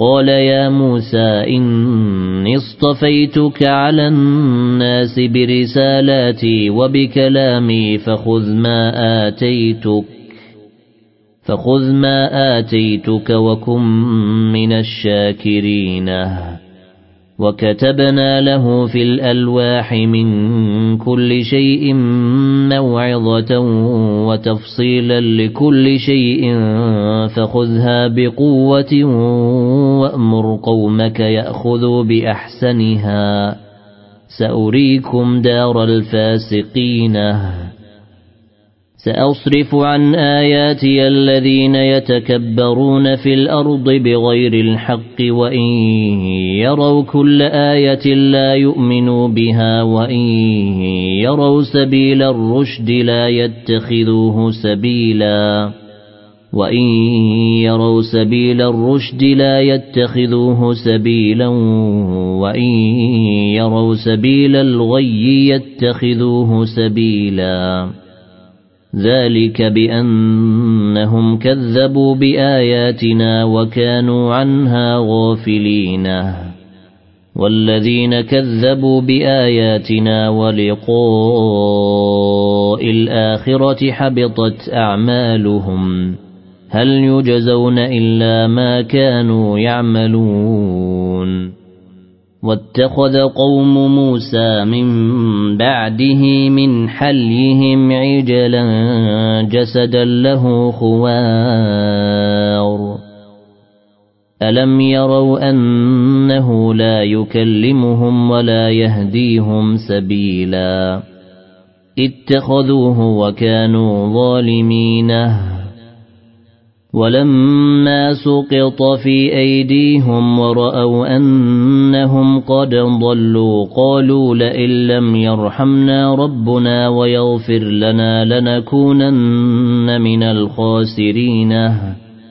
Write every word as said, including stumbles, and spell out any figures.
قال يا موسى إني اصطفيتك على الناس برسالاتي وبكلامي فخذ ما آتيتك فخذ ما آتيتك وكن من الشاكرين وكتبنا له في الألواح من كل شيء موعظة وتفصيلا لكل شيء فخذها بقوة وأمر قومك يأخذوا بأحسنها سأريكم دار الفاسقين سأصرف عن آياتي الذين يتكبرون في الأرض بغير الحق وإن يروا كل آية لا يؤمنوا بها وإن يروا سبيل الرشد لا يتخذوه سبيلا وإن يروا سبيل الرشد لا يتخذوه سبيلا وإن يروا سبيل الغي يتخذوه سبيلا ذلك بأنهم كذبوا بآياتنا وكانوا عنها غافلين والذين كذبوا بآياتنا ولقاء الآخرة حبطت أعمالهم هل يجزون إلا ما كانوا يعملون واتخذ قوم موسى من بعده من حليهم عجلا جسدا له خوار ألم يروا أنه لا يكلمهم ولا يهديهم سبيلا اتخذوه وكانوا ظالمين ولما سقط في أيديهم ورأوا أنهم قد ضلوا قالوا لئن لم يرحمنا ربنا ويغفر لنا لنكونن من الخاسرين